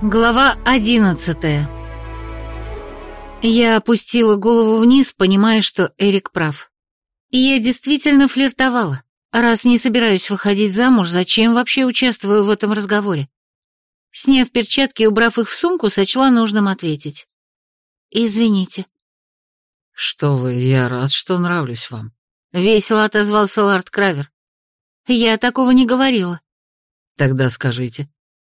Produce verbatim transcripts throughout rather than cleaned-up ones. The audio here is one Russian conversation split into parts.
Глава одиннадцатая. Я опустила голову вниз, понимая, что Эрик прав. И я действительно флиртовала. Раз не собираюсь выходить замуж, зачем вообще участвую в этом разговоре? Сняв перчатки и убрав их в сумку, сочла нужным ответить. «Извините». «Что вы, я рад, что нравлюсь вам», — весело отозвался лорд Кравер. «Я такого не говорила». «Тогда скажите».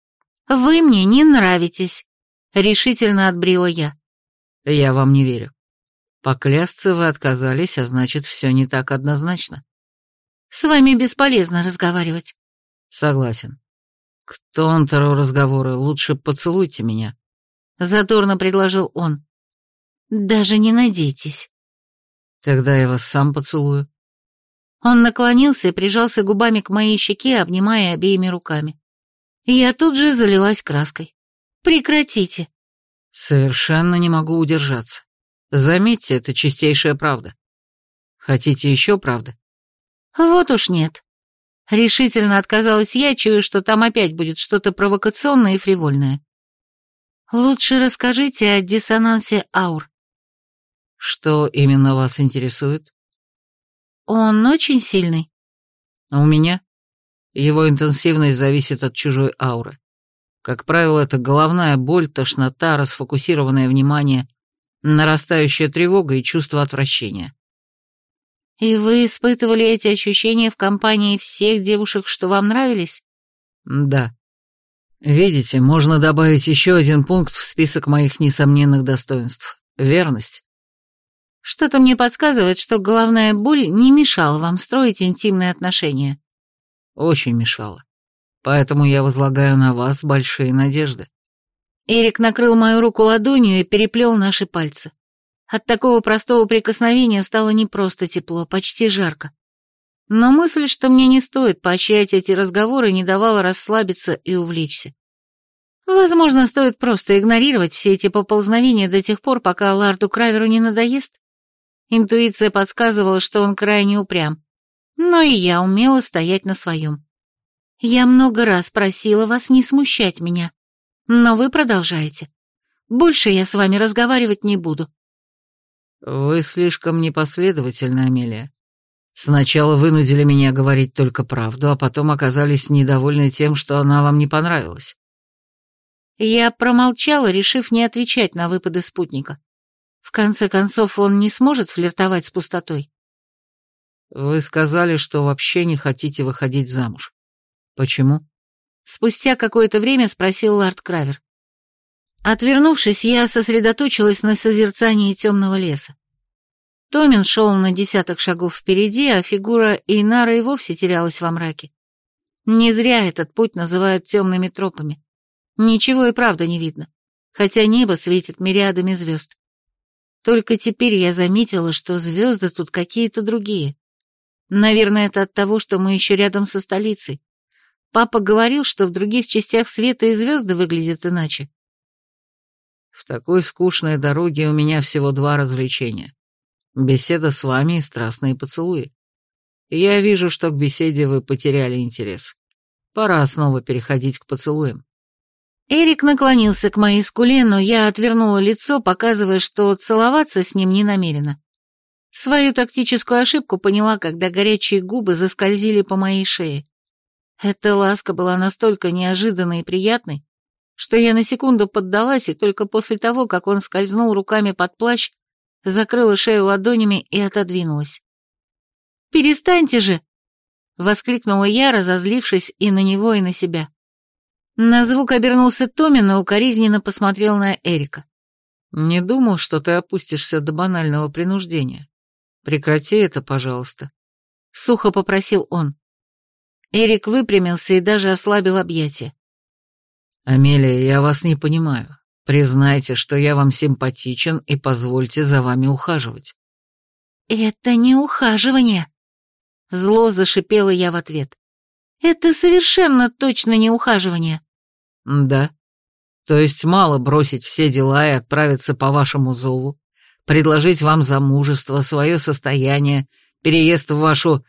«Вы мне не нравитесь», — решительно отбрила я. «Я вам не верю. Поклясться вы отказались, а значит, все не так однозначно». «С вами бесполезно разговаривать». «Согласен. К тонтеру разговоры лучше поцелуйте меня», — задорно предложил он. «Даже не надейтесь». «Тогда я вас сам поцелую». Он наклонился и прижался губами к моей щеке, обнимая обеими руками. Я тут же залилась краской. «Прекратите». «Совершенно не могу удержаться. Заметьте, это чистейшая правда. Хотите еще правды?» «Вот уж нет». Решительно отказалась я, чуя, что там опять будет что-то провокационное и фривольное. «Лучше расскажите о диссонансе аур». «Что именно вас интересует?» «Он очень сильный». «У меня? Его интенсивность зависит от чужой ауры. Как правило, это головная боль, тошнота, расфокусированное внимание, нарастающая тревога и чувство отвращения». «И вы испытывали эти ощущения в компании всех девушек, что вам нравились?» «Да. Видите, можно добавить еще один пункт в список моих несомненных достоинств. Верность». «Что-то мне подсказывает, что головная боль не мешала вам строить интимные отношения». «Очень мешала. Поэтому я возлагаю на вас большие надежды». Эрик накрыл мою руку ладонью и переплел наши пальцы. От такого простого прикосновения стало не просто тепло, почти жарко. Но мысль, что мне не стоит поощрять эти разговоры, не давала расслабиться и увлечься. Возможно, стоит просто игнорировать все эти поползновения до тех пор, пока лорду Краверу не надоест. Интуиция подсказывала, что он крайне упрям. Но и я умела стоять на своем. Я много раз просила вас не смущать меня, но вы продолжаете. Больше я с вами разговаривать не буду. «Вы слишком непоследовательны, Амелия. Сначала вынудили меня говорить только правду, а потом оказались недовольны тем, что она вам не понравилась». Я промолчала, решив не отвечать на выпады спутника. В конце концов, он не сможет флиртовать с пустотой. «Вы сказали, что вообще не хотите выходить замуж. Почему?» Спустя какое-то время спросил лорд Кравер. Отвернувшись, я сосредоточилась на созерцании темного леса. Томин шел на десяток шагов впереди, а фигура Эйнара и вовсе терялась во мраке. Не зря этот путь называют темными тропами. Ничего и правда не видно, хотя небо светит мириадами звезд. Только теперь я заметила, что звезды тут какие-то другие. Наверное, это от того, что мы еще рядом со столицей. Папа говорил, что в других частях света и звезды выглядят иначе. «В такой скучной дороге у меня всего два развлечения. Беседа с вами и страстные поцелуи. Я вижу, что к беседе вы потеряли интерес. Пора снова переходить к поцелуям». Эрик наклонился к моей скуле, но я отвернула лицо, показывая, что целоваться с ним не намерена. Свою тактическую ошибку поняла, когда горячие губы заскользили по моей шее. Эта ласка была настолько неожиданной и приятной, что я на секунду поддалась, и только после того, как он скользнул руками под плащ, закрыла шею ладонями и отодвинулась. «Перестаньте же!» — воскликнула я, разозлившись и на него, и на себя. На звук обернулся Томин и укоризненно посмотрел на Эрика. «Не думал, что ты опустишься до банального принуждения. Прекрати это, пожалуйста», — сухо попросил он. Эрик выпрямился и даже ослабил объятия. «Амелия, я вас не понимаю. Признайте, что я вам симпатичен, и позвольте за вами ухаживать». «Это не ухаживание», — зло зашипела я в ответ. «Это совершенно точно не ухаживание». «Да? То есть мало бросить все дела и отправиться по вашему зову, предложить вам замужество, свое состояние, переезд в вашу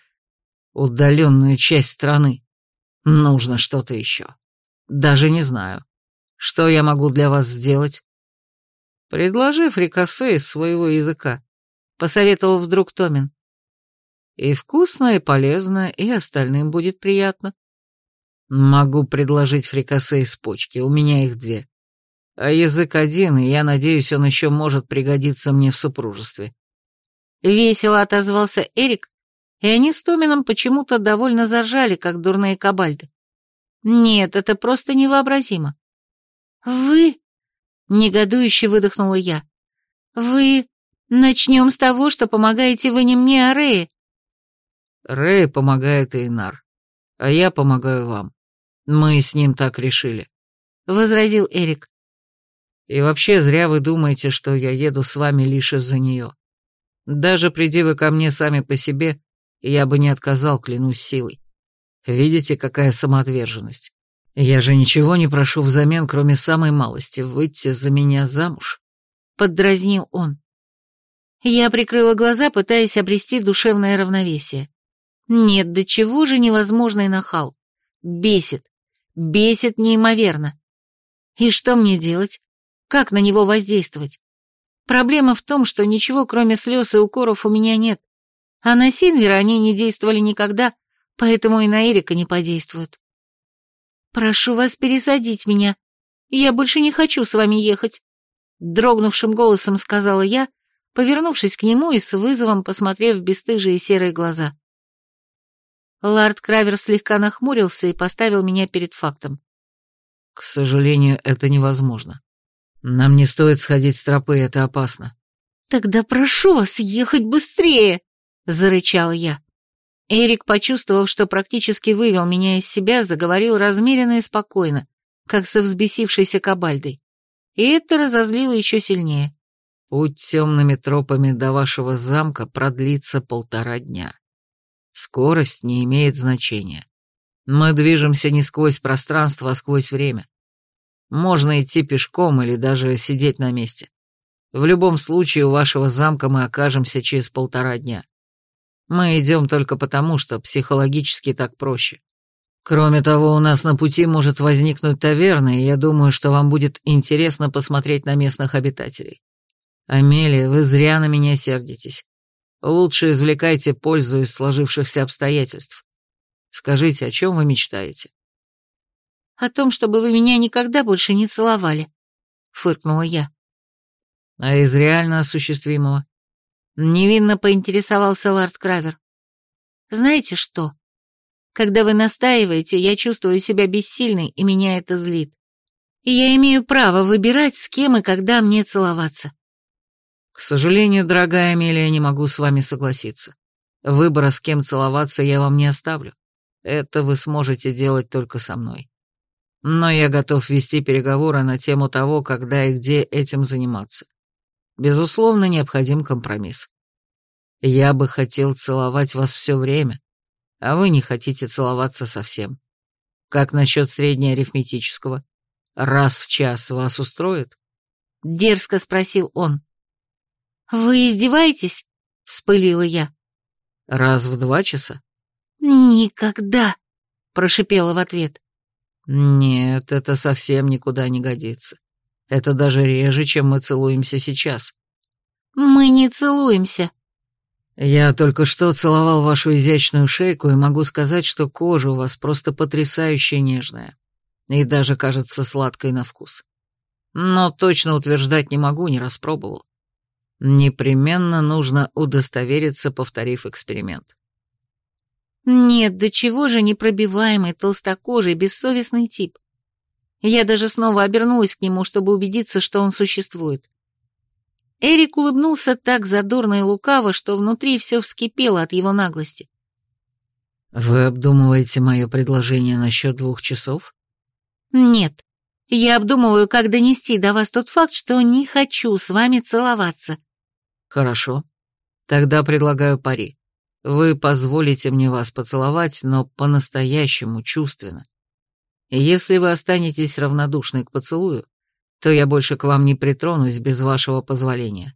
удаленную часть страны. Нужно что-то еще. Даже не знаю. Что я могу для вас сделать?» «Предложи фрикасе из своего языка», — посоветовал вдруг Томин. «И вкусно, и полезно, и остальным будет приятно». «Могу предложить фрикасе из почки, у меня их две. А язык один, и я надеюсь, он еще может пригодиться мне в супружестве». Весело отозвался Эрик, и они с Томином почему-то довольно заржали, как дурные кабальды. Нет, это просто невообразимо. «Вы...» — негодующе выдохнула я. «Вы... Начнем с того, что помогаете вы не мне, а Рее». «Рэй помогает Эйнар, а я помогаю вам. Мы с ним так решили», — возразил Эрик. «И вообще зря вы думаете, что я еду с вами лишь из-за нее. Даже приди вы ко мне сами по себе, я бы не отказал, клянусь силой. Видите, какая самоотверженность? Я же ничего не прошу взамен, кроме самой малости, выйти за меня замуж», — поддразнил он. Я прикрыла глаза, пытаясь обрести душевное равновесие. Нет, до чего же невозможный нахал. Бесит. Бесит неимоверно. И что мне делать? Как на него воздействовать? Проблема в том, что ничего, кроме слез и укоров, у меня нет. А на Синвера они не действовали никогда, поэтому и на Эрика не подействуют. «Прошу вас пересадить меня. Я больше не хочу с вами ехать», — дрогнувшим голосом сказала я, повернувшись к нему и с вызовом посмотрев в бесстыжие серые глаза. Лорд Кравер слегка нахмурился и поставил меня перед фактом. «К сожалению, это невозможно. Нам не стоит сходить с тропы, это опасно». «Тогда прошу вас ехать быстрее», — зарычала я. Эрик, почувствовав, что практически вывел меня из себя, заговорил размеренно и спокойно, как со взбесившейся кабальдой. И это разозлило еще сильнее. «Путь темными тропами до вашего замка продлится полтора дня. Скорость не имеет значения. Мы движемся не сквозь пространство, а сквозь время. Можно идти пешком или даже сидеть на месте. В любом случае у вашего замка мы окажемся через полтора дня. Мы идем только потому, что психологически так проще. Кроме того, у нас на пути может возникнуть таверна, и я думаю, что вам будет интересно посмотреть на местных обитателей. Амелия, вы зря на меня сердитесь. Лучше извлекайте пользу из сложившихся обстоятельств. Скажите, о чем вы мечтаете?» «О том, чтобы вы меня никогда больше не целовали», — фыркнула я. «А из реально осуществимого?» Невинно поинтересовался лорд Кравер. «Знаете что? Когда вы настаиваете, я чувствую себя бессильной, и меня это злит. И я имею право выбирать, с кем и когда мне целоваться». «К сожалению, дорогая Амелия, не могу с вами согласиться. Выбора, с кем целоваться, я вам не оставлю. Это вы сможете делать только со мной. Но я готов вести переговоры на тему того, когда и где этим заниматься. Безусловно, необходим компромисс. Я бы хотел целовать вас все время, а вы не хотите целоваться совсем. Как насчет среднеарифметического? Раз в час вас устроит?» Дерзко спросил он. «Вы издеваетесь?» — вспылила я. «Раз в два часа?» «Никогда!» — прошипела в ответ. «Нет, это совсем никуда не годится. Это даже реже, чем мы целуемся сейчас». «Мы не целуемся». «Я только что целовал вашу изящную шейку и могу сказать, что кожа у вас просто потрясающе нежная и даже кажется сладкой на вкус. Но точно утверждать не могу, не распробовал. Непременно нужно удостовериться, повторив эксперимент». Нет, до чего же непробиваемый, толстокожий, бессовестный тип. Я даже снова обернулась к нему, чтобы убедиться, что он существует. Эрик улыбнулся так задорно и лукаво, что внутри все вскипело от его наглости. «Вы обдумываете мое предложение насчет двух часов?» «Нет, я обдумываю, как донести до вас тот факт, что не хочу с вами целоваться». «Хорошо. Тогда предлагаю пари. Вы позволите мне вас поцеловать, но по-настоящему чувственно. И если вы останетесь равнодушны к поцелую, то я больше к вам не притронусь без вашего позволения».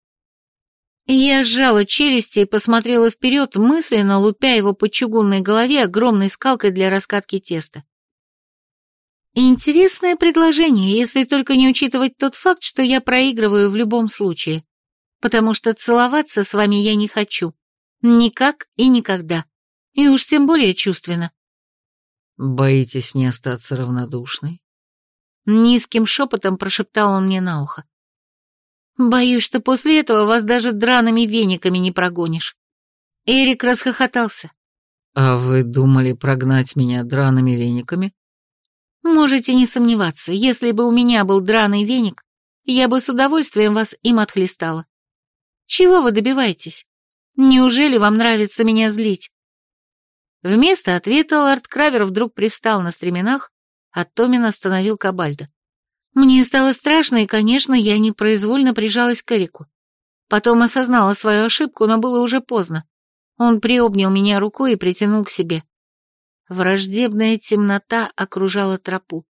Я сжала челюсти и посмотрела вперед, мысленно лупя его по чугунной голове огромной скалкой для раскатки теста. Интересное предложение, если только не учитывать тот факт, что я проигрываю в любом случае. Потому что целоваться с вами я не хочу. Никак и никогда. И уж тем более чувственно. Боитесь не остаться равнодушной? Низким шепотом прошептал он мне на ухо. Боюсь, что после этого вас даже драными вениками не прогонишь. Эрик расхохотался. А вы думали прогнать меня драными вениками? Можете не сомневаться, если бы у меня был драный веник, я бы с удовольствием вас им отхлестала. Чего вы добиваетесь? Неужели вам нравится меня злить? Вместо ответа лорд Кравер вдруг привстал на стременах, а Томин остановил Кабальда. Мне стало страшно, и, конечно, я непроизвольно прижалась к Эрику. Потом осознала свою ошибку, но было уже поздно. Он приобнял меня рукой и притянул к себе. Враждебная темнота окружала тропу.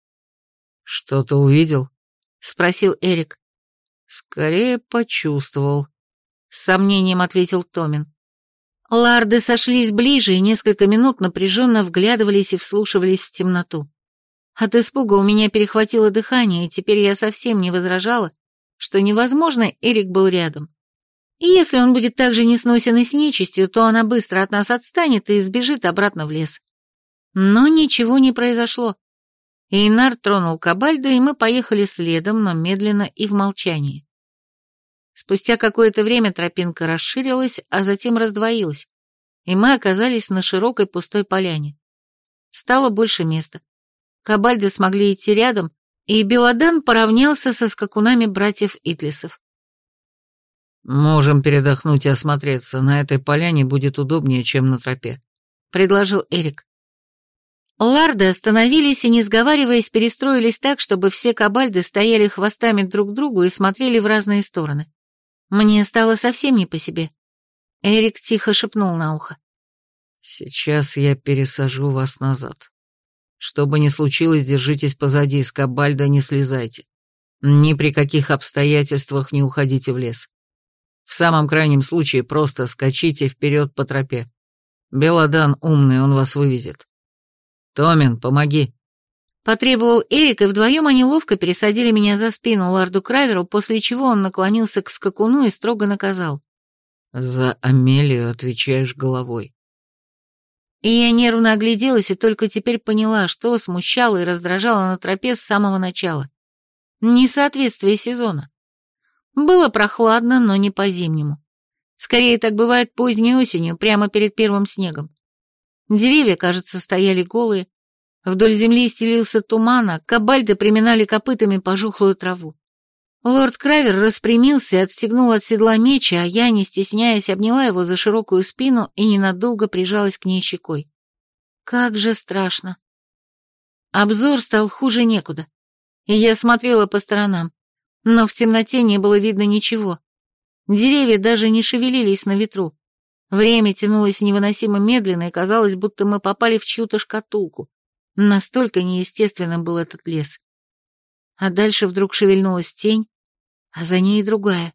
«Что-то увидел?» — спросил Эрик. «Скорее почувствовал», — с сомнением ответил Томин. Ларды сошлись ближе и несколько минут напряженно вглядывались и вслушивались в темноту. От испуга у меня перехватило дыхание, и теперь я совсем не возражала, что невозможно, Эрик был рядом. И если он будет так же несносен и с нечистью, то она быстро от нас отстанет и сбежит обратно в лес. Но ничего не произошло. Эйнар тронул Кабальда, и мы поехали следом, но медленно и в молчании. Спустя какое-то время тропинка расширилась, а затем раздвоилась, и мы оказались на широкой пустой поляне. Стало больше места. Кабальды смогли идти рядом, и Белодан поравнялся со скакунами братьев Итлисов. «Можем передохнуть и осмотреться. На этой поляне будет удобнее, чем на тропе», — предложил Эрик. Ларды остановились и, не сговариваясь, перестроились так, чтобы все кабальды стояли хвостами друг к другу и смотрели в разные стороны. Мне стало совсем не по себе. Эрик тихо шепнул на ухо. «Сейчас я пересажу вас назад. Что бы ни случилось, держитесь позади, с кабальда не слезайте. Ни при каких обстоятельствах не уходите в лес. В самом крайнем случае просто скачите вперед по тропе. Белодан умный, он вас вывезет. Томин, помоги!» Потребовал Эрик, и вдвоем они ловко пересадили меня за спину лорду Краверу, после чего он наклонился к скакуну и строго наказал. «За Амелию отвечаешь головой». И я нервно огляделась и только теперь поняла, что смущало и раздражало на тропе с самого начала. Несоответствие сезона. Было прохладно, но не по-зимнему. Скорее, так бывает поздней осенью, прямо перед первым снегом. Деревья, кажется, стояли голые. Вдоль земли стелился туман, а кабальды приминали копытами пожухлую траву. Лорд Кравер распрямился и отстегнул от седла меч, а я, не стесняясь, обняла его за широкую спину и ненадолго прижалась к ней щекой. Как же страшно. Обзор стал хуже некуда, и я смотрела по сторонам. Но в темноте не было видно ничего. Деревья даже не шевелились на ветру. Время тянулось невыносимо медленно, и казалось, будто мы попали в чью-то шкатулку. Настолько неестественным был этот лес. А дальше вдруг шевельнулась тень, а за ней другая.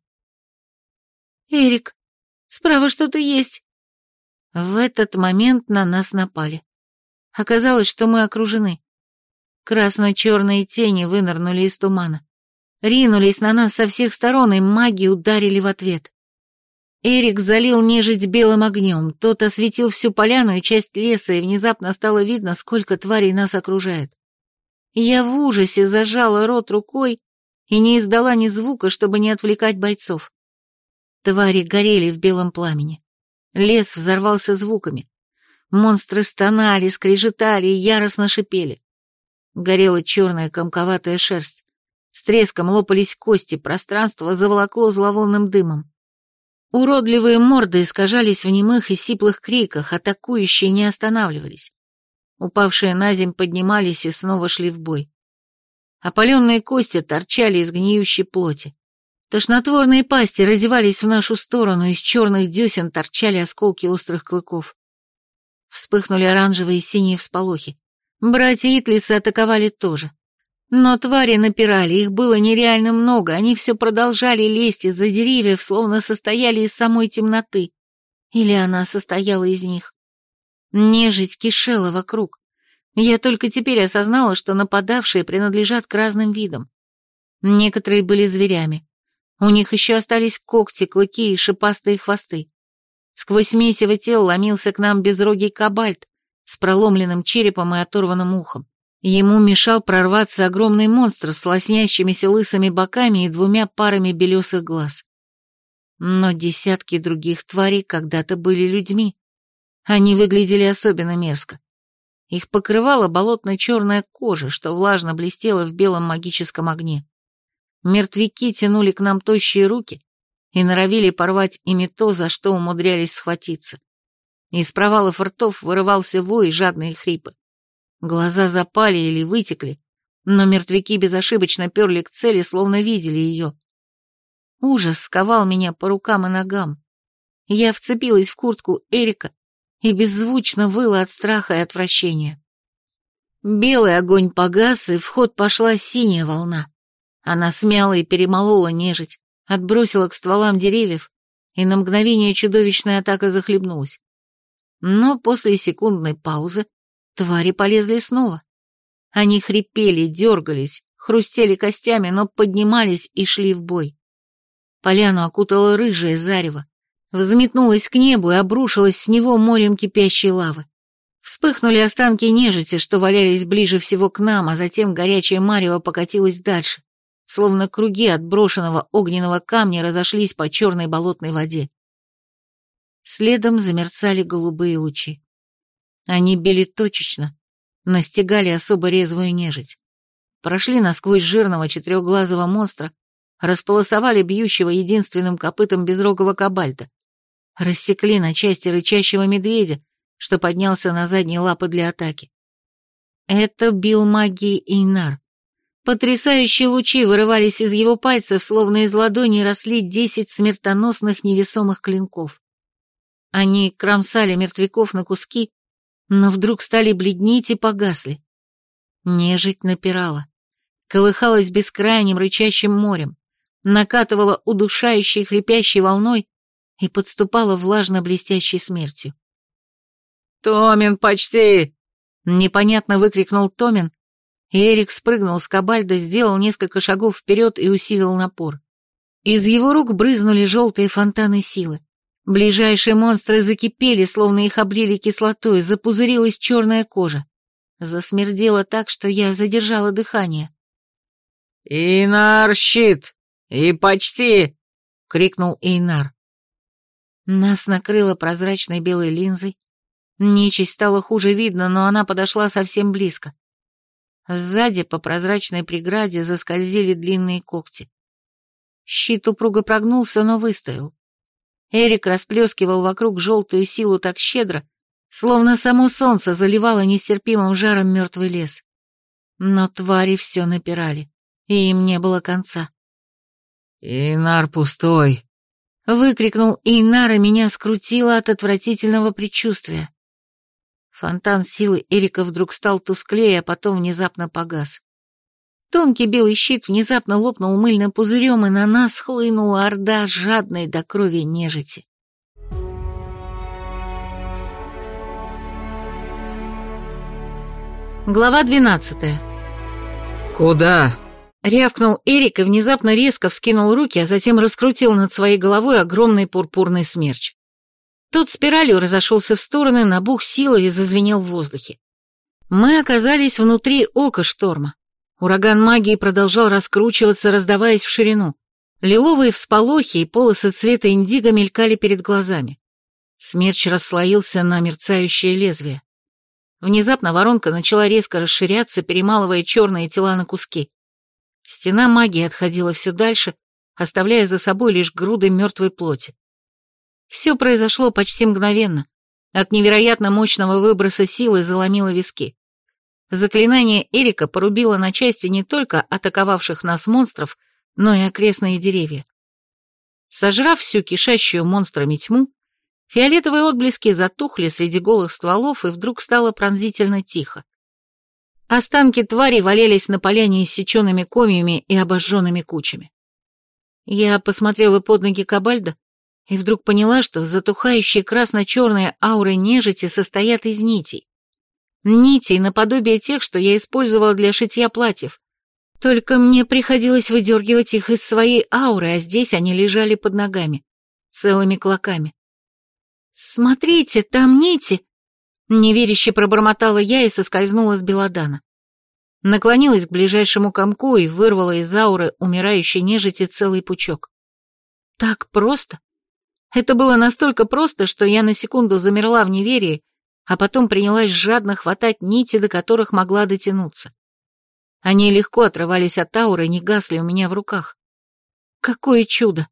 «Эрик, справа что-то есть!» В этот момент на нас напали. Оказалось, что мы окружены. Красно-черные тени вынырнули из тумана. Ринулись на нас со всех сторон, и маги ударили в ответ. Эрик залил нежить белым огнем, тот осветил всю поляну и часть леса, и внезапно стало видно, сколько тварей нас окружает. Я в ужасе зажала рот рукой и не издала ни звука, чтобы не отвлекать бойцов. Твари горели в белом пламени. Лес взорвался звуками. Монстры стонали, скрежетали и яростно шипели. Горела черная комковатая шерсть. С треском лопались кости, пространство заволокло зловонным дымом. Уродливые морды искажались в немых и сиплых криках, атакующие не останавливались. Упавшие на земь поднимались и снова шли в бой. Опаленные кости торчали из гниющей плоти. Тошнотворные пасти разевались в нашу сторону, из черных десен торчали осколки острых клыков. Вспыхнули оранжевые и синие всполохи. Братья Итлисы атаковали тоже. Но твари напирали, их было нереально много, они все продолжали лезть из-за деревьев, словно состояли из самой темноты. Или она состояла из них. Нежить кишела вокруг. Я только теперь осознала, что нападавшие принадлежат к разным видам. Некоторые были зверями. У них еще остались когти, клыки и шипастые хвосты. Сквозь месиво тел ломился к нам безрогий кобальт с проломленным черепом и оторванным ухом. Ему мешал прорваться огромный монстр с лоснящимися лысыми боками и двумя парами белесых глаз. Но десятки других тварей когда-то были людьми. Они выглядели особенно мерзко. Их покрывала болотно-черная кожа, что влажно блестела в белом магическом огне. Мертвяки тянули к нам тощие руки и норовили порвать ими то, за что умудрялись схватиться. Из провалов ртов вырывался вой и жадные хрипы. Глаза запали или вытекли, но мертвяки безошибочно перли к цели, словно видели ее. Ужас сковал меня по рукам и ногам. Я вцепилась в куртку Эрика и беззвучно выла от страха и отвращения. Белый огонь погас, и в ход пошла синяя волна. Она смяла и перемолола нежить, отбросила к стволам деревьев, и на мгновение чудовищная атака захлебнулась. Но после секундной паузы твари полезли снова. Они хрипели, дергались, хрустели костями, но поднимались и шли в бой. Поляну окутало рыжее зарево, взметнулось к небу и обрушилось с него морем кипящей лавы. Вспыхнули останки нежити, что валялись ближе всего к нам, а затем горячее марево покатилось дальше, словно круги от брошенного огненного камня разошлись по черной болотной воде. Следом замерцали голубые лучи. Они били точечно, настигали особо резвую нежить. Прошли насквозь жирного четырехглазого монстра, располосовали бьющего единственным копытом безрогого кобальта, рассекли на части рычащего медведя, что поднялся на задние лапы для атаки. Это бил магией Эйнар. Потрясающие лучи вырывались из его пальцев, словно из ладони росли десять смертоносных невесомых клинков. Они кромсали мертвяков на куски, но вдруг стали бледнеть и погасли. Нежить напирала, колыхалась бескрайним рычащим морем, накатывала удушающей хрипящей волной и подступала влажно-блестящей смертью. «Томин, почти!» — непонятно выкрикнул Томин, и Эрик спрыгнул с кобальда, сделал несколько шагов вперед и усилил напор. Из его рук брызнули желтые фонтаны силы. Ближайшие монстры закипели, словно их облили кислотой, запузырилась черная кожа. Засмердело так, что я задержала дыхание. «Эйнар, щит! И почти!» — крикнул Эйнар. Нас накрыло прозрачной белой линзой. Нечисть стало хуже видно, но она подошла совсем близко. Сзади по прозрачной преграде заскользили длинные когти. Щит упруго прогнулся, но выстоял. Эрик расплескивал вокруг желтую силу так щедро, словно само солнце заливало нестерпимым жаром мертвый лес. Но твари все напирали, и им не было конца. «Эйнар пустой!» — выкрикнул Эйнар, и меня скрутило от отвратительного предчувствия. Фонтан силы Эрика вдруг стал тусклее, а потом внезапно погас. Тонкий белый щит внезапно лопнул мыльным пузырем, и на нас хлынула орда жадной до крови нежити. Глава двенадцатая. «Куда?» — рявкнул Эрик и внезапно резко вскинул руки, а затем раскрутил над своей головой огромный пурпурный смерч. Тот спиралью разошелся в стороны, набух силой и зазвенел в воздухе. Мы оказались внутри ока шторма. Ураган магии продолжал раскручиваться, раздаваясь в ширину. Лиловые всполохи и полосы цвета индиго мелькали перед глазами. Смерч расслоился на мерцающее лезвие. Внезапно воронка начала резко расширяться, перемалывая черные тела на куски. Стена магии отходила все дальше, оставляя за собой лишь груды мертвой плоти. Все произошло почти мгновенно. От невероятно мощного выброса силы заломило виски. Заклинание Эрика порубило на части не только атаковавших нас монстров, но и окрестные деревья. Сожрав всю кишащую монстрами тьму, фиолетовые отблески затухли среди голых стволов, и вдруг стало пронзительно тихо. Останки тварей валялись на поляне иссеченными комьями и обожженными кучами. Я посмотрела под ноги Кобальда и вдруг поняла, что затухающие красно-черные ауры нежити состоят из нитей. Нитей наподобие тех, что я использовала для шитья платьев. Только мне приходилось выдергивать их из своей ауры, а здесь они лежали под ногами, целыми клоками. «Смотрите, там нити!» Неверяще пробормотала я и соскользнула с белодана. Наклонилась к ближайшему комку и вырвала из ауры умирающей нежити целый пучок. Так просто? Это было настолько просто, что я на секунду замерла в неверии, а потом принялась жадно хватать нити, до которых могла дотянуться. Они легко отрывались от ауры и не гасли у меня в руках. Какое чудо!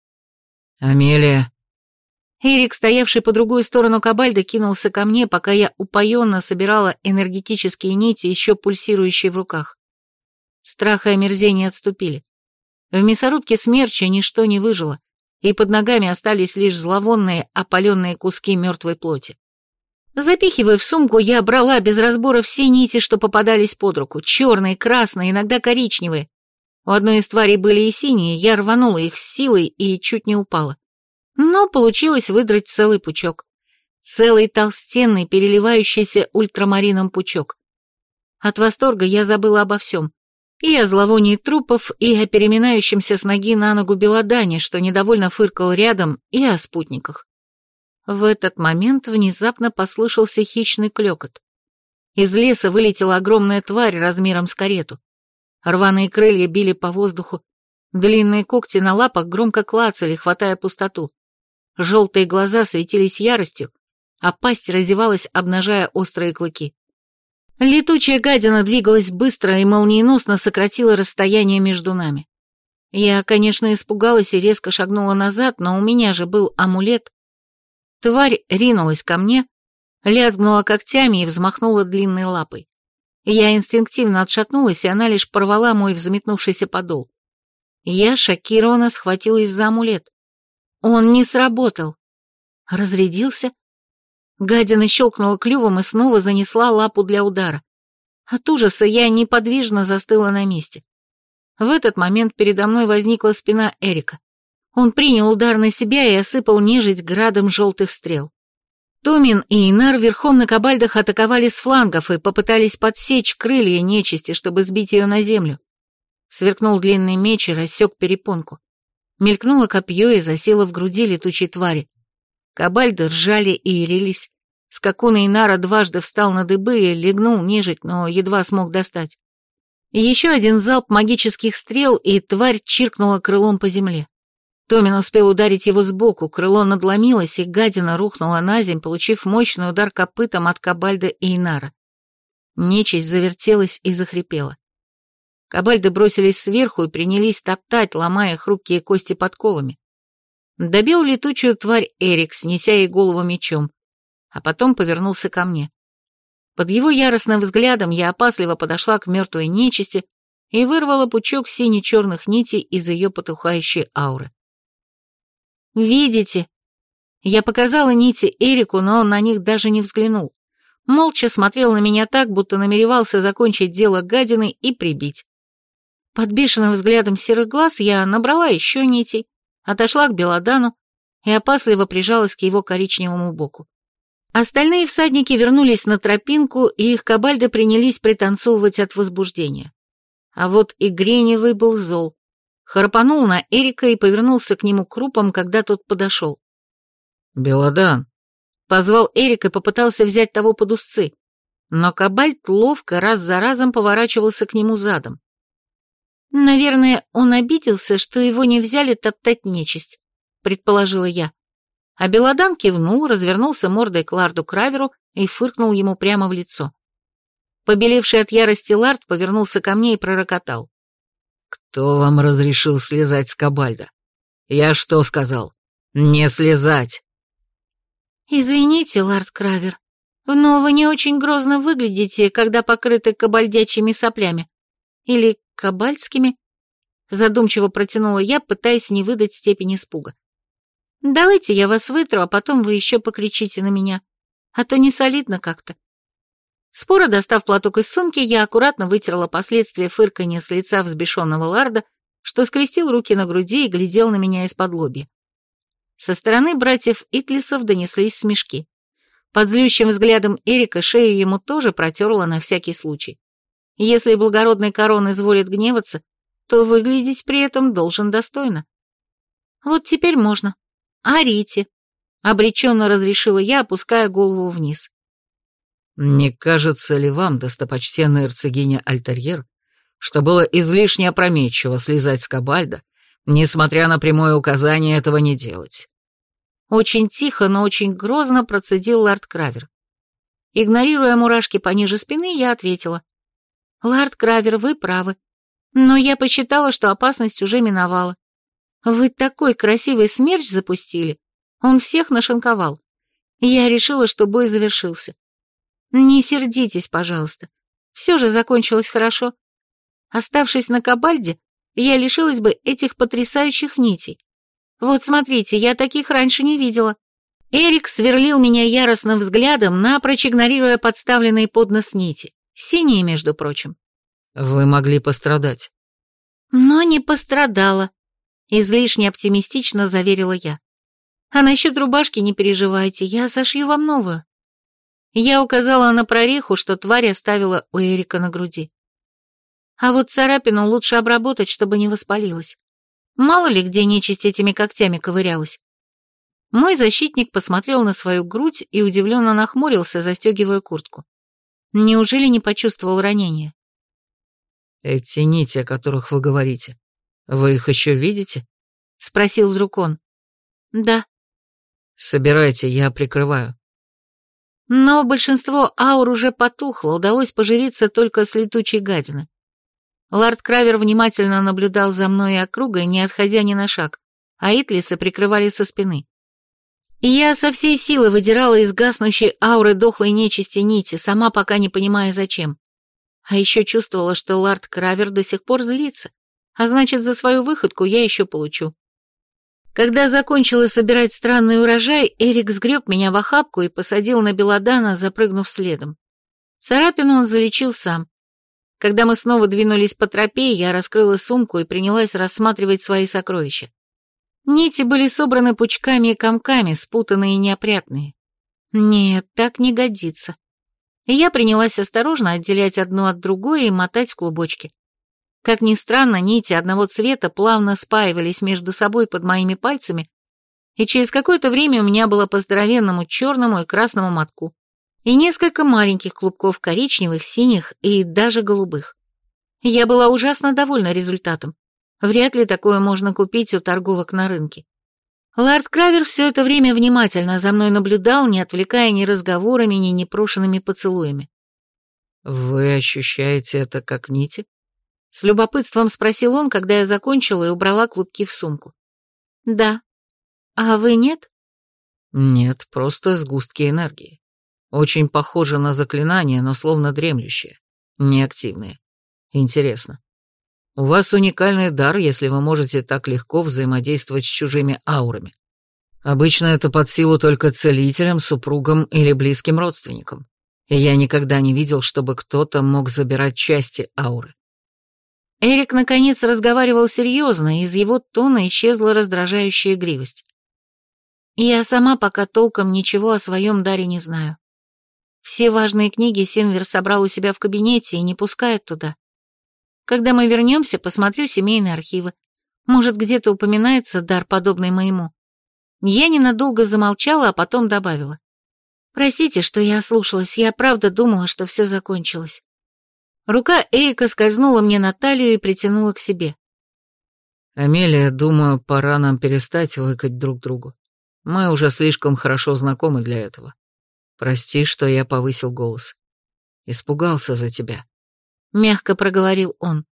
«Амелия!» Эрик, стоявший по другую сторону Кабальда, кинулся ко мне, пока я упоенно собирала энергетические нити, еще пульсирующие в руках. Страх и омерзение отступили. В мясорубке смерча ничто не выжило, и под ногами остались лишь зловонные, опаленные куски мертвой плоти. Запихивая в сумку, я брала без разбора все нити, что попадались под руку, черные, красные, иногда коричневые. У одной из тварей были и синие, я рванула их с силой и чуть не упала. Но получилось выдрать целый пучок. Целый толстенный, переливающийся ультрамарином пучок. От восторга я забыла обо всем. И о зловонии трупов, и о переминающемся с ноги на ногу белодане, что недовольно фыркал рядом, и о спутниках. В этот момент внезапно послышался хищный клёкот. Из леса вылетела огромная тварь размером с карету. Рваные крылья били по воздуху, длинные когти на лапах громко клацали, хватая пустоту. Желтые глаза светились яростью, а пасть разевалась, обнажая острые клыки. Летучая гадина двигалась быстро и молниеносно сократила расстояние между нами. Я, конечно, испугалась и резко шагнула назад, но у меня же был амулет. Тварь ринулась ко мне, лязгнула когтями и взмахнула длинной лапой. Я инстинктивно отшатнулась, и она лишь порвала мой взметнувшийся подол. Я шокированно схватилась за амулет. Он не сработал. Разрядился. Гадина щелкнула клювом и снова занесла лапу для удара. От ужаса я неподвижно застыла на месте. В этот момент передо мной возникла спина Эрика. Он принял удар на себя и осыпал нежить градом желтых стрел. Томин и Инар верхом на кабальдах атаковали с флангов и попытались подсечь крылья нечисти, чтобы сбить ее на землю. Сверкнул длинный меч и рассек перепонку. Мелькнуло копье и засело в груди летучей твари. Кабальды ржали и ярились. Скакун Инара дважды встал на дыбы и легнул нежить, но едва смог достать. Еще один залп магических стрел, и тварь чиркнула крылом по земле. Томин успел ударить его сбоку, крыло надломилось, и гадина рухнула на земь, получив мощный удар копытом от Кабальда и Инара. Нечисть завертелась и захрипела. Кабальды бросились сверху и принялись топтать, ломая хрупкие кости подковами. Добил летучую тварь Эрик, снеся ей голову мечом, а потом повернулся ко мне. Под его яростным взглядом я опасливо подошла к мертвой нечисти и вырвала пучок сине-черных нитей из ее потухающей ауры. «Видите?» Я показала нити Эрику, но он на них даже не взглянул. Молча смотрел на меня так, будто намеревался закончить дело гадиной и прибить. Под бешеным взглядом серых глаз я набрала еще нитей, отошла к белодану и опасливо прижалась к его коричневому боку. Остальные всадники вернулись на тропинку, и их кабальды принялись пританцовывать от возбуждения. А вот и Греневый был зол. Харпанул на Эрика и повернулся к нему крупом, когда тот подошел. «Белодан!» Позвал Эрик и попытался взять того под узцы, но кабальд ловко раз за разом поворачивался к нему задом. «Наверное, он обиделся, что его не взяли топтать нечисть», — предположила я. А Белодан кивнул, развернулся мордой к ларду Краверу и фыркнул ему прямо в лицо. Побелевший от ярости лард повернулся ко мне и пророкотал. «Кто вам разрешил слезать с кабальда? Я что сказал? Не слезать!» «Извините, лард Кравер, но вы не очень грозно выглядите, когда покрыты кабальдячьими соплями. Или кабальдскими?» Задумчиво протянула я, пытаясь не выдать степень испуга. «Давайте я вас вытру, а потом вы еще покричите на меня, а то не солидно как-то». Споро достав платок из сумки, я аккуратно вытерла последствия фырканья с лица взбешенного ларда, что скрестил руки на груди и глядел на меня из-под лобья. Со стороны братьев Итлисов донеслись смешки. Под злющим взглядом Эрика шею ему тоже протерла на всякий случай. Если благородный Корон изволит гневаться, то выглядеть при этом должен достойно. Вот теперь можно. Орите. Обреченно разрешила я, опуская голову вниз. Не кажется ли вам, достопочтенная эрцегиня Альтерьер, что было излишне опрометчиво слезать с Кабальда, несмотря на прямое указание этого не делать? Очень тихо, но очень грозно процедил лорд Кравер. Игнорируя мурашки пониже спины, я ответила. «Лорд Кравер, вы правы. Но я посчитала, что опасность уже миновала. Вы такой красивый смерч запустили. Он всех нашинковал. Я решила, что бой завершился. Не сердитесь, пожалуйста. Все же закончилось хорошо. Оставшись на Кабальде, я лишилась бы этих потрясающих нитей. Вот смотрите, я таких раньше не видела». Эрик сверлил меня яростным взглядом, напрочь игнорируя подставленные под нос нити. Синие, между прочим. Вы могли пострадать. Но не пострадала, излишне оптимистично заверила я. А насчет рубашки не переживайте, я сошью вам новую. Я указала на прореху, что тварь оставила у Эрика на груди. А вот царапину лучше обработать, чтобы не воспалилась. Мало ли где нечисть этими когтями ковырялась. Мой защитник посмотрел на свою грудь и удивленно нахмурился, застегивая куртку. Неужели не почувствовал ранения? «Эти нити, о которых вы говорите, вы их еще видите?» — спросил вдруг он. «Да». «Собирайте, я прикрываю». Но большинство аур уже потухло, удалось поживиться только с летучей гадины. Лорд Кравер внимательно наблюдал за мной и округой, не отходя ни на шаг, а Итлиса прикрывали со спины. И я со всей силы выдирала из гаснущей ауры дохлой нечисти нити, сама пока не понимая зачем. А еще чувствовала, что лорд Кравер до сих пор злится, а значит, за свою выходку я еще получу. Когда закончила собирать странный урожай, Эрик сгреб меня в охапку и посадил на Белладана, запрыгнув следом. Царапину он залечил сам. Когда мы снова двинулись по тропе, я раскрыла сумку и принялась рассматривать свои сокровища. Нити были собраны пучками и комками, спутанные и неопрятные. Нет, так не годится. Я принялась осторожно отделять одну от другой и мотать в клубочки. Как ни странно, нити одного цвета плавно спаивались между собой под моими пальцами, и через какое-то время у меня было по здоровенному черному и красному мотку, и несколько маленьких клубков коричневых, синих и даже голубых. Я была ужасно довольна результатом. Вряд ли такое можно купить у торговок на рынке. Лорд Кравер все это время внимательно за мной наблюдал, не отвлекая ни разговорами, ни непрошенными поцелуями. «Вы ощущаете это как нити?» С любопытством спросил он, когда я закончила и убрала клубки в сумку. «Да. А вы нет?» «Нет, просто сгустки энергии. Очень похоже на заклинание, но словно дремлющее, неактивное. Интересно. У вас уникальный дар, если вы можете так легко взаимодействовать с чужими аурами. Обычно это под силу только целителям, супругам или близким родственникам. И я никогда не видел, чтобы кто-то мог забирать части ауры». Эрик, наконец, разговаривал серьезно, и из его тона исчезла раздражающая игривость. Я сама пока толком ничего о своем даре не знаю. Все важные книги Синвер собрал у себя в кабинете и не пускает туда. Когда мы вернемся, посмотрю семейные архивы. Может, где-то упоминается дар, подобный моему. Я ненадолго замолчала, а потом добавила. Простите, что я ослушалась, я правда думала, что все закончилось. Рука Эрика скользнула мне на талию и притянула к себе. «Амелия, думаю, пора нам перестать выкать друг другу. Мы уже слишком хорошо знакомы для этого. Прости, что я повысил голос. Испугался за тебя», — мягко проговорил он.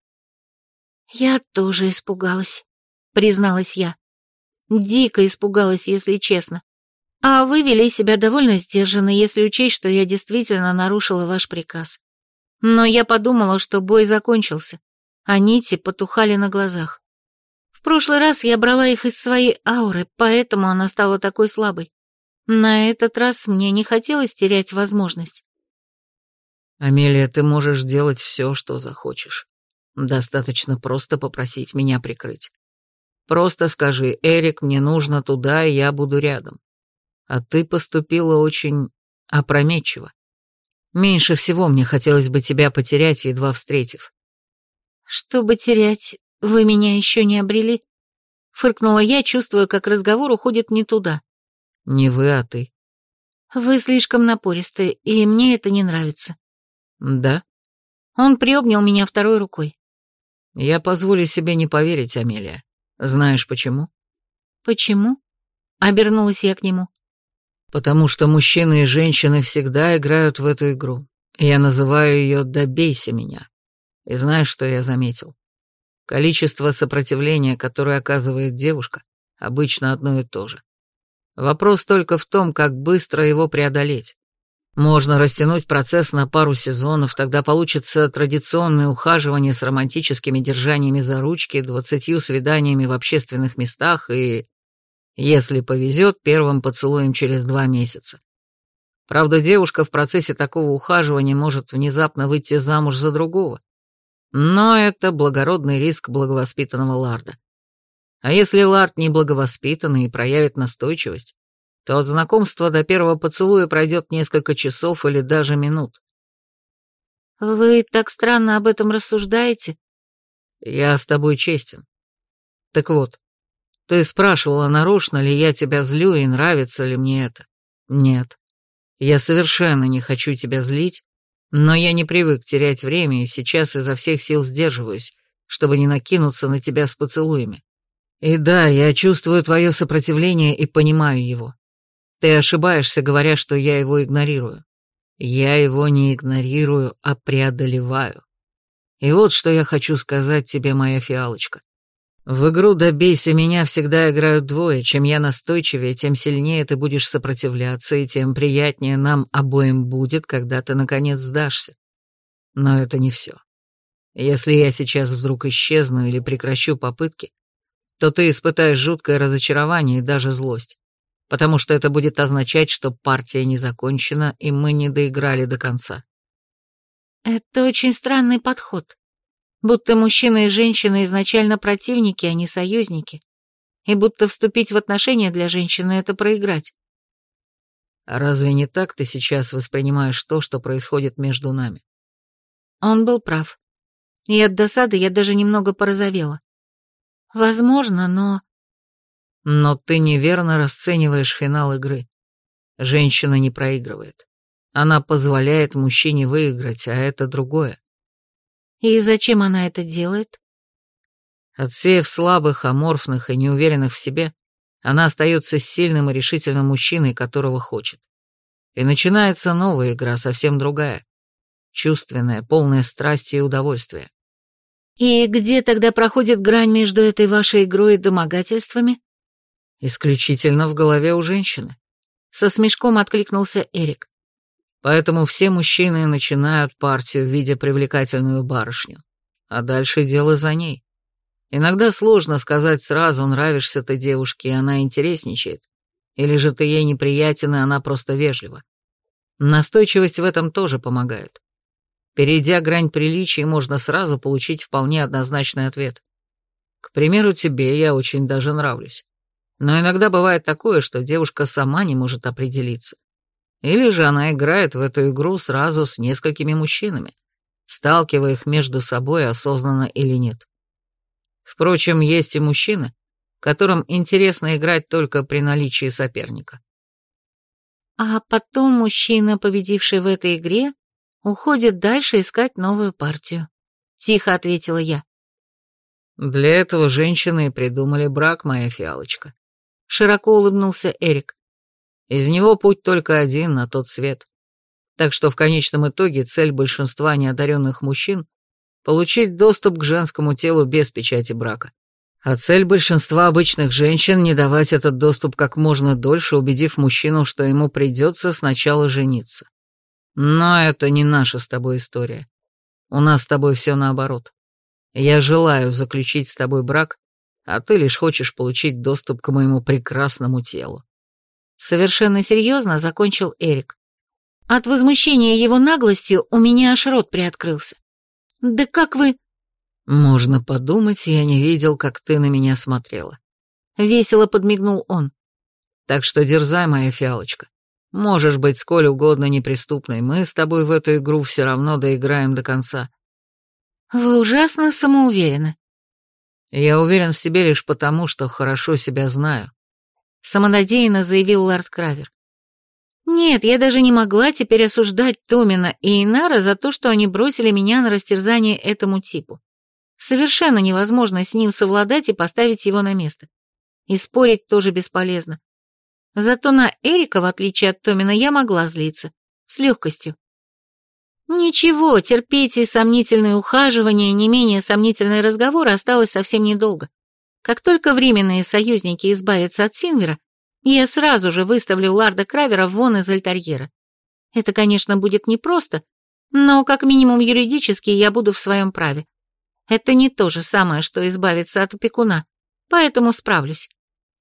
«Я тоже испугалась», — призналась я. Дико испугалась, если честно. А вы вели себя довольно сдержанно, если учесть, что я действительно нарушила ваш приказ. Но я подумала, что бой закончился, а нити потухали на глазах. В прошлый раз я брала их из своей ауры, поэтому она стала такой слабой. На этот раз мне не хотелось терять возможность. «Амелия, ты можешь делать все, что захочешь. Достаточно просто попросить меня прикрыть. Просто скажи: Эрик, мне нужно туда, и я буду рядом. А ты поступила очень опрометчиво. Меньше всего мне хотелось бы тебя потерять, едва встретив. Чтобы терять, вы меня еще не обрели? Фыркнула я, чувствуя, как разговор уходит не туда. Не вы, а ты. Вы слишком напористы, и мне это не нравится. Да? Он приобнял меня второй рукой. Я позволю себе не поверить, Амелия. Знаешь почему? Почему? Обернулась я к нему. Потому что мужчины и женщины всегда играют в эту игру. Я называю ее «добейся меня». И знаешь, что я заметил? Количество сопротивления, которое оказывает девушка, обычно одно и то же. Вопрос только в том, как быстро его преодолеть. Можно растянуть процесс на пару сезонов, тогда получится традиционное ухаживание с романтическими держаниями за ручки, двадцатью свиданиями в общественных местах и, если повезет, первым поцелуем через два месяца. Правда, девушка в процессе такого ухаживания может внезапно выйти замуж за другого. Но это благородный риск благовоспитанного ларда. А если лард неблаговоспитанный и проявит настойчивость, то от знакомства до первого поцелуя пройдет несколько часов или даже минут. Вы так странно об этом рассуждаете? Я с тобой честен. Так вот, ты спрашивала, нарочно ли я тебя злю и нравится ли мне это. Нет, я совершенно не хочу тебя злить, но я не привык терять время и сейчас изо всех сил сдерживаюсь, чтобы не накинуться на тебя с поцелуями. И да, я чувствую твое сопротивление и понимаю его. Ты ошибаешься, говоря, что я его игнорирую. Я его не игнорирую, а преодолеваю. И вот что я хочу сказать тебе, моя фиалочка. В игру «Добейся меня» всегда играют двое. Чем я настойчивее, тем сильнее ты будешь сопротивляться, и тем приятнее нам обоим будет, когда ты, наконец, сдашься. Но это не все. Если я сейчас вдруг исчезну или прекращу попытки, то ты испытаешь жуткое разочарование и даже злость, потому что это будет означать, что партия не закончена, и мы не доиграли до конца. Это очень странный подход. Будто мужчина и женщина изначально противники, а не союзники. И будто вступить в отношения для женщины — это проиграть. А разве не так ты сейчас воспринимаешь то, что происходит между нами? Он был прав. И от досады я даже немного порозовела. Возможно, но... Но ты неверно расцениваешь финал игры. Женщина не проигрывает. Она позволяет мужчине выиграть, а это другое. И зачем она это делает? Отсеяв слабых, аморфных и неуверенных в себе, она остается сильным и решительным мужчиной, которого хочет. И начинается новая игра, совсем другая. Чувственная, полная страсти и удовольствия. И где тогда проходит грань между этой вашей игрой и домогательствами? Исключительно в голове у женщины. Со смешком откликнулся Эрик. Поэтому все мужчины начинают партию, видя привлекательную барышню. А дальше дело за ней. Иногда сложно сказать сразу, нравишься ты девушке, и она интересничает. Или же ты ей неприятен, и она просто вежлива. Настойчивость в этом тоже помогает. Перейдя грань приличий, можно сразу получить вполне однозначный ответ. К примеру, тебе я очень даже нравлюсь. Но иногда бывает такое, что девушка сама не может определиться. Или же она играет в эту игру сразу с несколькими мужчинами, сталкивая их между собой осознанно или нет. Впрочем, есть и мужчины, которым интересно играть только при наличии соперника. А потом мужчина, победивший в этой игре, уходит дальше искать новую партию. Тихо ответила я. Для этого женщины и придумали брак, моя фиалочка. Широко улыбнулся Эрик. Из него путь только один, на тот свет. Так что в конечном итоге цель большинства неодаренных мужчин — получить доступ к женскому телу без печати брака. А цель большинства обычных женщин — не давать этот доступ как можно дольше, убедив мужчину, что ему придется сначала жениться. Но это не наша с тобой история. У нас с тобой все наоборот. Я желаю заключить с тобой брак, а ты лишь хочешь получить доступ к моему прекрасному телу. Совершенно серьезно закончил Эрик. От возмущения его наглостью у меня аж рот приоткрылся. Да как вы... Можно подумать, я не видел, как ты на меня смотрела. Весело подмигнул он. Так что дерзай, моя фиалочка. Можешь быть сколь угодно неприступной, мы с тобой в эту игру все равно доиграем до конца. Вы ужасно самоуверены. Я уверен в себе лишь потому, что хорошо себя знаю. Самонадеянно заявил лорд Кравер. Нет, я даже не могла теперь осуждать Томина и Инара за то, что они бросили меня на растерзание этому типу. Совершенно невозможно с ним совладать и поставить его на место. И спорить тоже бесполезно. Зато на Эрика, в отличие от Томина, я могла злиться. С легкостью. Ничего, терпеть и сомнительные ухаживания, и не менее сомнительные разговоры осталось совсем недолго. Как только временные союзники избавятся от Синвера, я сразу же выставлю лорда Кравера вон из альтерьера. Это, конечно, будет непросто, но как минимум юридически я буду в своем праве. Это не то же самое, что избавиться от опекуна, поэтому справлюсь.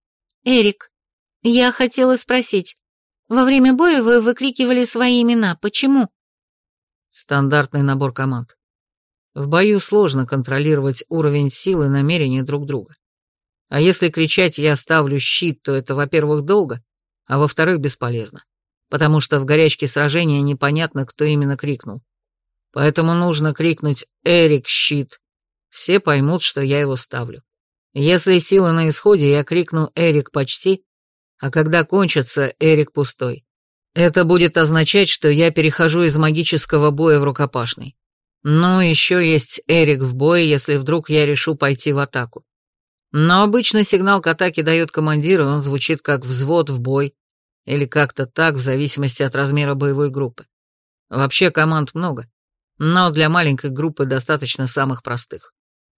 Эрик, я хотела спросить, во время боя вы выкрикивали свои имена, почему? Стандартный набор команд. В бою сложно контролировать уровень силы и намерения друг друга. А если кричать «я ставлю щит», то это, во-первых, долго, а во-вторых, бесполезно, потому что в горячке сражения непонятно, кто именно крикнул. Поэтому нужно крикнуть «Эрик, щит». Все поймут, что я его ставлю. Если сила на исходе, я крикну «Эрик, почти», а когда кончится «Эрик, пустой». Это будет означать, что я перехожу из магического боя в рукопашный. Но еще есть Эрик в бое, если вдруг я решу пойти в атаку. Но обычно сигнал к атаке дает командир, и он звучит как «взвод в бой», или как-то так, в зависимости от размера боевой группы. Вообще команд много, но для маленькой группы достаточно самых простых.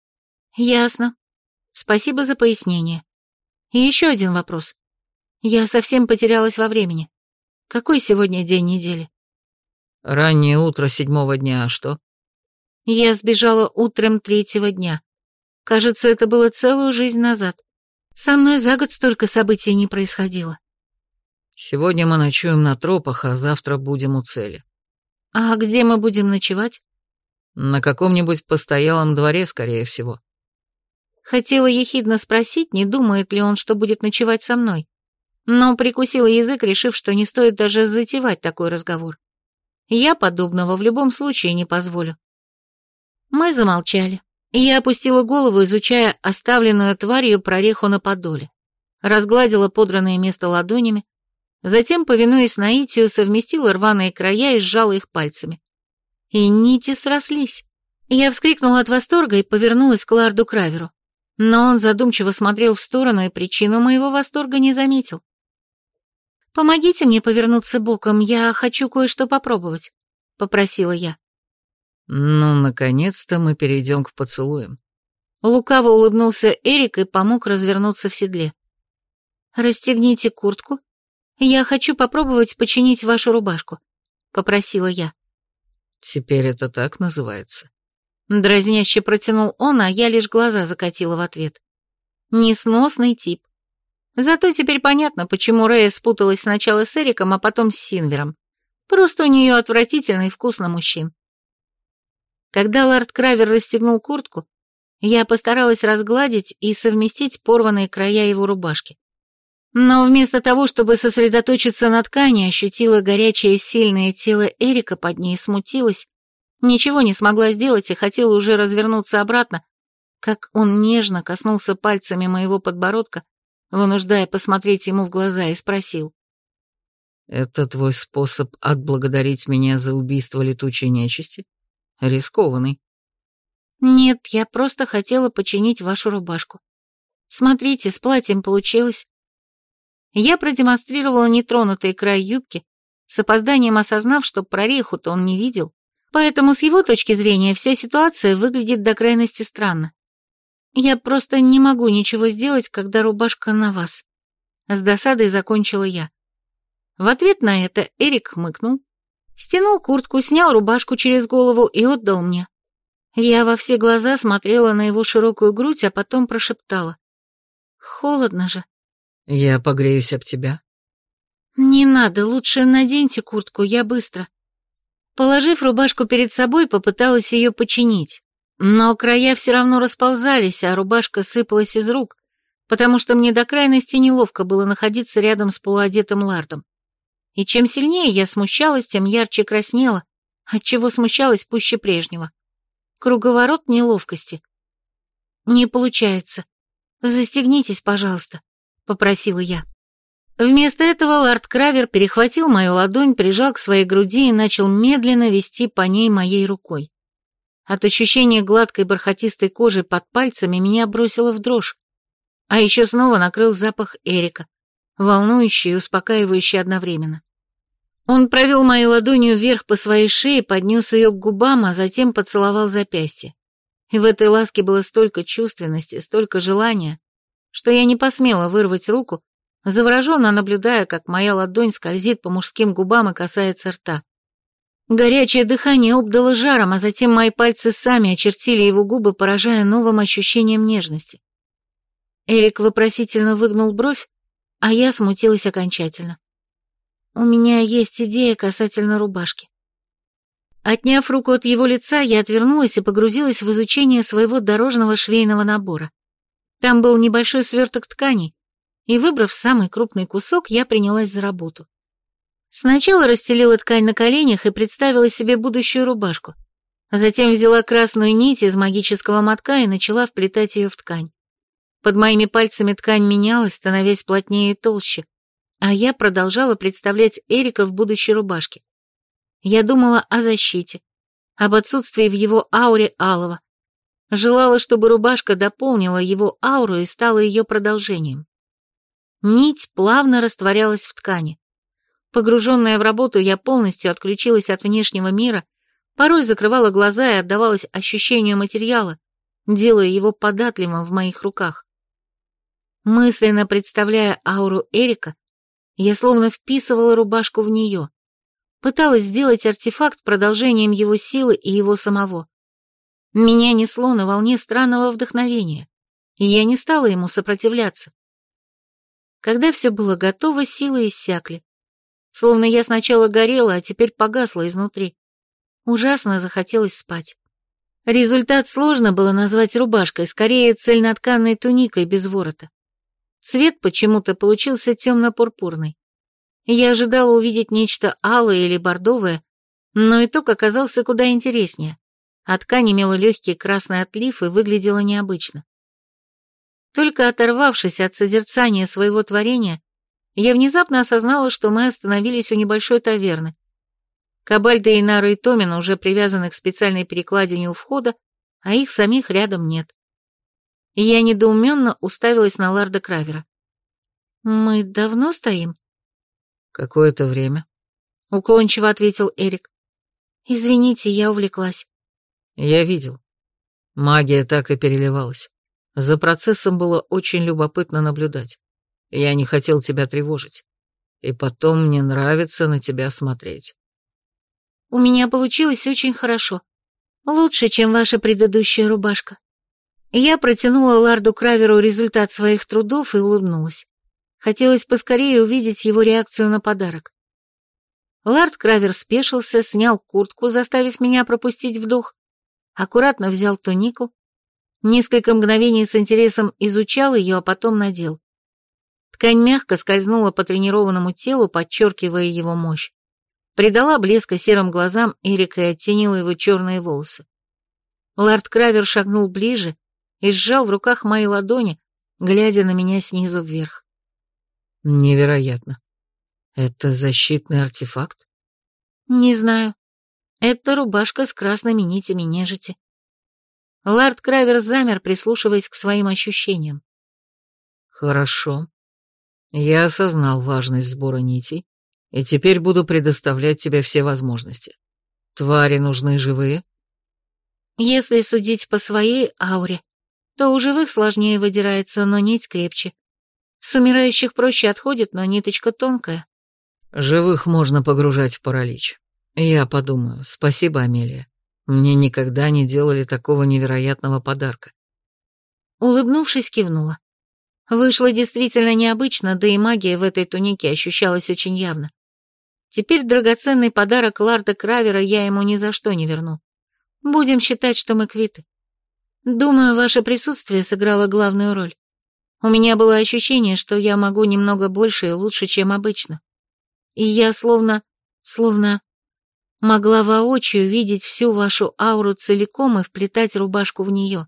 Ясно. Спасибо за пояснение. И еще один вопрос. Я совсем потерялась во времени. Какой сегодня день недели? Раннее утро седьмого дня, а что? Я сбежала утром третьего дня. Кажется, это было целую жизнь назад. Со мной за год столько событий не происходило. Сегодня мы ночуем на тропах, а завтра будем у цели. А где мы будем ночевать? На каком-нибудь постоялом дворе, скорее всего. Хотела ехидно спросить, не думает ли он, что будет ночевать со мной. Но прикусила язык, решив, что не стоит даже затевать такой разговор. Я подобного в любом случае не позволю. Мы замолчали. Я опустила голову, изучая оставленную тварью прореху на подоле. Разгладила подранное место ладонями, затем, повинуясь наитию, совместила рваные края и сжала их пальцами. И нити срослись. Я вскрикнула от восторга и повернулась к лорду Краверу. Но он задумчиво смотрел в сторону и причину моего восторга не заметил. «Помогите мне повернуться боком, я хочу кое-что попробовать», — попросила я. Ну, наконец-то мы перейдем к поцелуям. Лукаво улыбнулся Эрик и помог развернуться в седле. «Расстегните куртку. Я хочу попробовать починить вашу рубашку», — попросила я. Теперь это так называется. Дразняще протянул он, а я лишь глаза закатила в ответ. Несносный тип. Зато теперь понятно, почему Рея спуталась сначала с Эриком, а потом с Синвером. Просто у нее отвратительный вкус на мужчин. Когда лорд Кравер расстегнул куртку, я постаралась разгладить и совместить порванные края его рубашки. Но вместо того, чтобы сосредоточиться на ткани, ощутила горячее сильное тело Эрика под ней, смутилась, ничего не смогла сделать и хотела уже развернуться обратно, как он нежно коснулся пальцами моего подбородка, вынуждая посмотреть ему в глаза, и спросил. «Это твой способ отблагодарить меня за убийство летучей нечисти? Рискованный». «Нет, я просто хотела починить вашу рубашку. Смотрите, с платьем получилось». Я продемонстрировала нетронутый край юбки, с опозданием осознав, что прореху-то он не видел, поэтому с его точки зрения вся ситуация выглядит до крайности странно. Я просто не могу ничего сделать, когда рубашка на вас. С досадой закончила я. В ответ на это Эрик хмыкнул, стянул куртку, снял рубашку через голову и отдал мне. Я во все глаза смотрела на его широкую грудь, а потом прошептала. Холодно же. Я погреюсь об тебя. Не надо, лучше наденьте куртку, я быстро. Положив рубашку перед собой, попыталась ее починить. Но края все равно расползались, а рубашка сыпалась из рук, потому что мне до крайности неловко было находиться рядом с полуодетым лардом. И чем сильнее я смущалась, тем ярче краснела, отчего смущалась пуще прежнего. Круговорот неловкости. «Не получается. Застегнитесь, пожалуйста», — попросила я. Вместо этого лорд Кравер перехватил мою ладонь, прижал к своей груди и начал медленно вести по ней моей рукой. От ощущения гладкой бархатистой кожи под пальцами меня бросило в дрожь, а еще снова накрыл запах Эрика, волнующий и успокаивающий одновременно. Он провел моей ладонью вверх по своей шее, поднес ее к губам, а затем поцеловал запястье. И в этой ласке было столько чувственности, столько желания, что я не посмела вырвать руку, завороженно наблюдая, как моя ладонь скользит по мужским губам и касается рта. Горячее дыхание обдало жаром, а затем мои пальцы сами очертили его губы, поражая новым ощущением нежности. Эрик вопросительно выгнул бровь, а я смутилась окончательно. «У меня есть идея касательно рубашки». Отняв руку от его лица, я отвернулась и погрузилась в изучение своего дорожного швейного набора. Там был небольшой сверток тканей, и, выбрав самый крупный кусок, я принялась за работу. Сначала расстелила ткань на коленях и представила себе будущую рубашку. Затем взяла красную нить из магического мотка и начала вплетать ее в ткань. Под моими пальцами ткань менялась, становясь плотнее и толще, а я продолжала представлять Эрика в будущей рубашке. Я думала о защите, об отсутствии в его ауре алого. Желала, чтобы рубашка дополнила его ауру и стала ее продолжением. Нить плавно растворялась в ткани. Погруженная в работу, я полностью отключилась от внешнего мира, порой закрывала глаза и отдавалась ощущению материала, делая его податливым в моих руках. Мысленно представляя ауру Эрика, я словно вписывала рубашку в нее, пыталась сделать артефакт продолжением его силы и его самого. Меня несло на волне странного вдохновения, и я не стала ему сопротивляться. Когда все было готово, силы иссякли. Словно я сначала горела, а теперь погасла изнутри. Ужасно захотелось спать. Результат сложно было назвать рубашкой, скорее цельнотканной туникой без ворота. Цвет почему-то получился темно-пурпурный. Я ожидала увидеть нечто алое или бордовое, но итог оказался куда интереснее, а ткань имела легкий красный отлив и выглядела необычно. Только оторвавшись от созерцания своего творения, я внезапно осознала, что мы остановились у небольшой таверны. Кабальда, Инара и Томин уже привязаны к специальной перекладине у входа, а их самих рядом нет. Я недоуменно уставилась на лорда Кравера. «Мы давно стоим?» «Какое-то время», — уклончиво ответил Эрик. «Извините, я увлеклась». «Я видел. Магия так и переливалась. За процессом было очень любопытно наблюдать. Я не хотел тебя тревожить. И потом мне нравится на тебя смотреть». «У меня получилось очень хорошо. Лучше, чем ваша предыдущая рубашка». Я протянула лорду Краверу результат своих трудов и улыбнулась. Хотелось поскорее увидеть его реакцию на подарок. Лорд Кравер спешился, снял куртку, заставив меня пропустить вдох, аккуратно взял тунику, несколько мгновений с интересом изучал ее, а потом надел. Ткань мягко скользнула по тренированному телу, подчеркивая его мощь. Придала блеска серым глазам Эрика и оттенила его черные волосы. Лорд Кравер шагнул ближе и сжал в руках мои ладони, глядя на меня снизу вверх. «Невероятно. Это защитный артефакт?» «Не знаю. Это рубашка с красными нитями нежити». Лорд Кравер замер, прислушиваясь к своим ощущениям. «Хорошо. Я осознал важность сбора нитей, и теперь буду предоставлять тебе все возможности. Твари нужны живые?» «Если судить по своей ауре, то у живых сложнее выдирается, но нить крепче. С умирающих проще отходит, но ниточка тонкая». «Живых можно погружать в паралич. Я подумаю. Спасибо, Амелия. Мне никогда не делали такого невероятного подарка». Улыбнувшись, кивнула. Вышло действительно необычно, да и магия в этой тунике ощущалась очень явно. Теперь драгоценный подарок лорда Кравера я ему ни за что не верну. Будем считать, что мы квиты. Думаю, ваше присутствие сыграло главную роль. У меня было ощущение, что я могу немного больше и лучше, чем обычно. и я словно, словно могла воочию видеть всю вашу ауру целиком и вплетать рубашку в нее.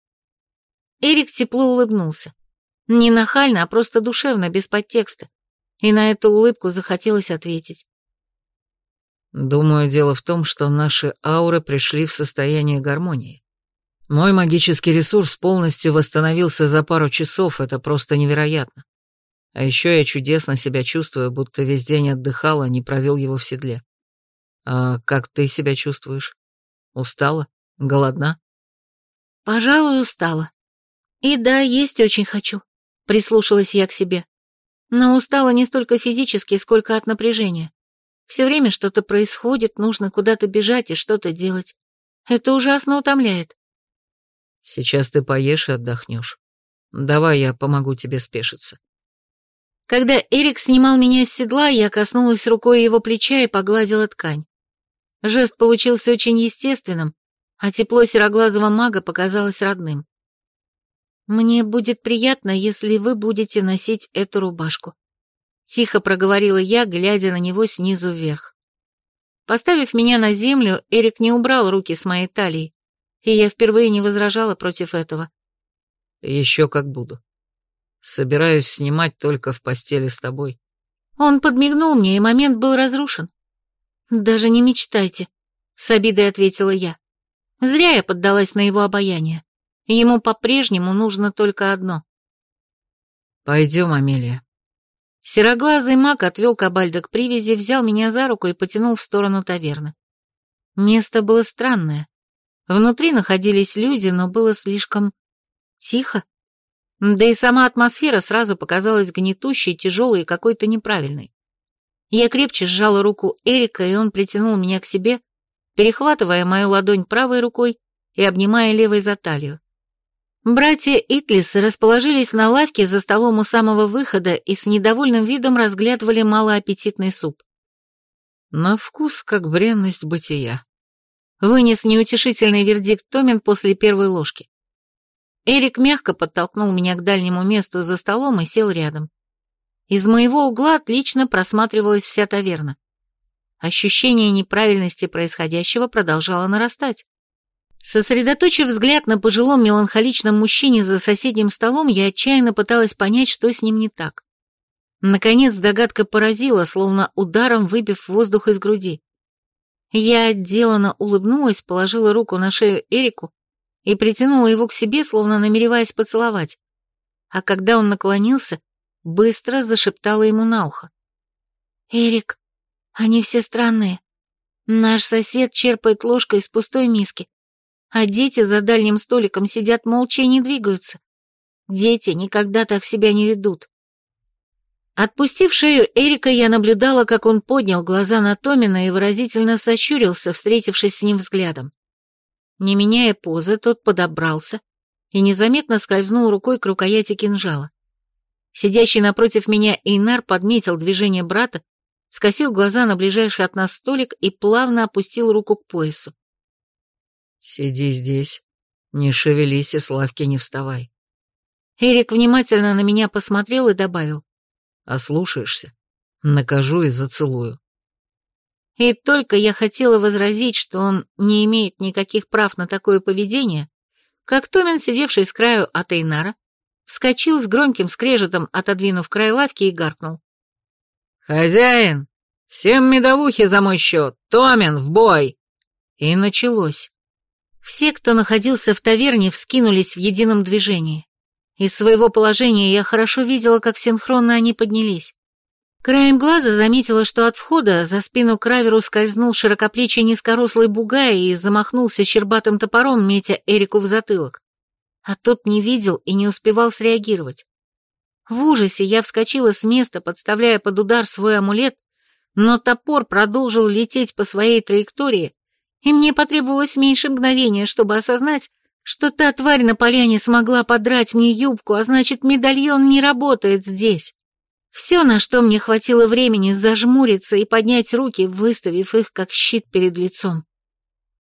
Эрик тепло улыбнулся. Не нахально, а просто душевно, без подтекста. И на эту улыбку захотелось ответить. Думаю, дело в том, что наши ауры пришли в состояние гармонии. Мой магический ресурс полностью восстановился за пару часов, это просто невероятно. А еще я чудесно себя чувствую, будто весь день отдыхал, а не провел его в седле. А как ты себя чувствуешь? Устала? Голодна? Пожалуй, устала. И да, есть очень хочу. Прислушалась я к себе. Но устала не столько физически, сколько от напряжения. Все время что-то происходит, нужно куда-то бежать и что-то делать. Это ужасно утомляет. Сейчас ты поешь и отдохнешь. Давай я помогу тебе спешиться. Когда Эрик снимал меня с седла, я коснулась рукой его плеча и погладила ткань. Жест получился очень естественным, а тепло сероглазого мага показалось родным. «Мне будет приятно, если вы будете носить эту рубашку», — тихо проговорила я, глядя на него снизу вверх. Поставив меня на землю, Эрик не убрал руки с моей талии, и я впервые не возражала против этого. «Еще как буду. Собираюсь снимать только в постели с тобой». Он подмигнул мне, и момент был разрушен. «Даже не мечтайте», — с обидой ответила я. Зря я поддалась на его обаяние. Ему по-прежнему нужно только одно. «Пойдем, Амелия». Сероглазый маг отвел Кабальда к привязи, взял меня за руку и потянул в сторону таверны. Место было странное. Внутри находились люди, но было слишком тихо. Да и сама атмосфера сразу показалась гнетущей, тяжелой и какой-то неправильной. Я крепче сжала руку Эрика, и он притянул меня к себе, перехватывая мою ладонь правой рукой и обнимая левой за талию. Братья Итлисы расположились на лавке за столом у самого выхода и с недовольным видом разглядывали малоаппетитный суп. На вкус, как бренность бытия. Вынес неутешительный вердикт Томин после первой ложки. Эрик мягко подтолкнул меня к дальнему месту за столом и сел рядом. Из моего угла отлично просматривалась вся таверна. Ощущение неправильности происходящего продолжало нарастать. Сосредоточив взгляд на пожилом меланхоличном мужчине за соседним столом, я отчаянно пыталась понять, что с ним не так. Наконец догадка поразила, словно ударом выбив воздух из груди. Я отделанно улыбнулась, положила руку на шею Эрику и притянула его к себе, словно намереваясь поцеловать. А когда он наклонился, быстро зашептала ему на ухо. «Эрик, они все странные. Наш сосед черпает ложкой из пустой миски, а дети за дальним столиком сидят молча и не двигаются. Дети никогда так себя не ведут». Отпустив шею Эрика, я наблюдала, как он поднял глаза на Томина и выразительно сощурился, встретившись с ним взглядом. Не меняя позы, тот подобрался и незаметно скользнул рукой к рукояти кинжала. Сидящий напротив меня Эйнар подметил движение брата, скосил глаза на ближайший от нас столик и плавно опустил руку к поясу. «Сиди здесь, не шевелись и с лавки не вставай». Эрик внимательно на меня посмотрел и добавил. «Ослушаешься, накажу и зацелую». И только я хотела возразить, что он не имеет никаких прав на такое поведение, как Томин, сидевший с краю от Эйнара, вскочил с громким скрежетом, отодвинув край лавки, и гаркнул. «Хозяин, всем медовухи за мой счет! Томин, в бой!» И началось. Все, кто находился в таверне, вскинулись в едином движении. Из своего положения я хорошо видела, как синхронно они поднялись. Краем глаза заметила, что от входа за спину к Раверу скользнул широкоплечий низкорослый бугай и замахнулся щербатым топором, метя Эрику в затылок. А тот не видел и не успевал среагировать. В ужасе я вскочила с места, подставляя под удар свой амулет, но топор продолжил лететь по своей траектории, и мне потребовалось меньше мгновения, чтобы осознать, что та тварь на поляне смогла подрать мне юбку, а значит, медальон не работает здесь. Все, на что мне хватило времени, зажмуриться и поднять руки, выставив их как щит перед лицом.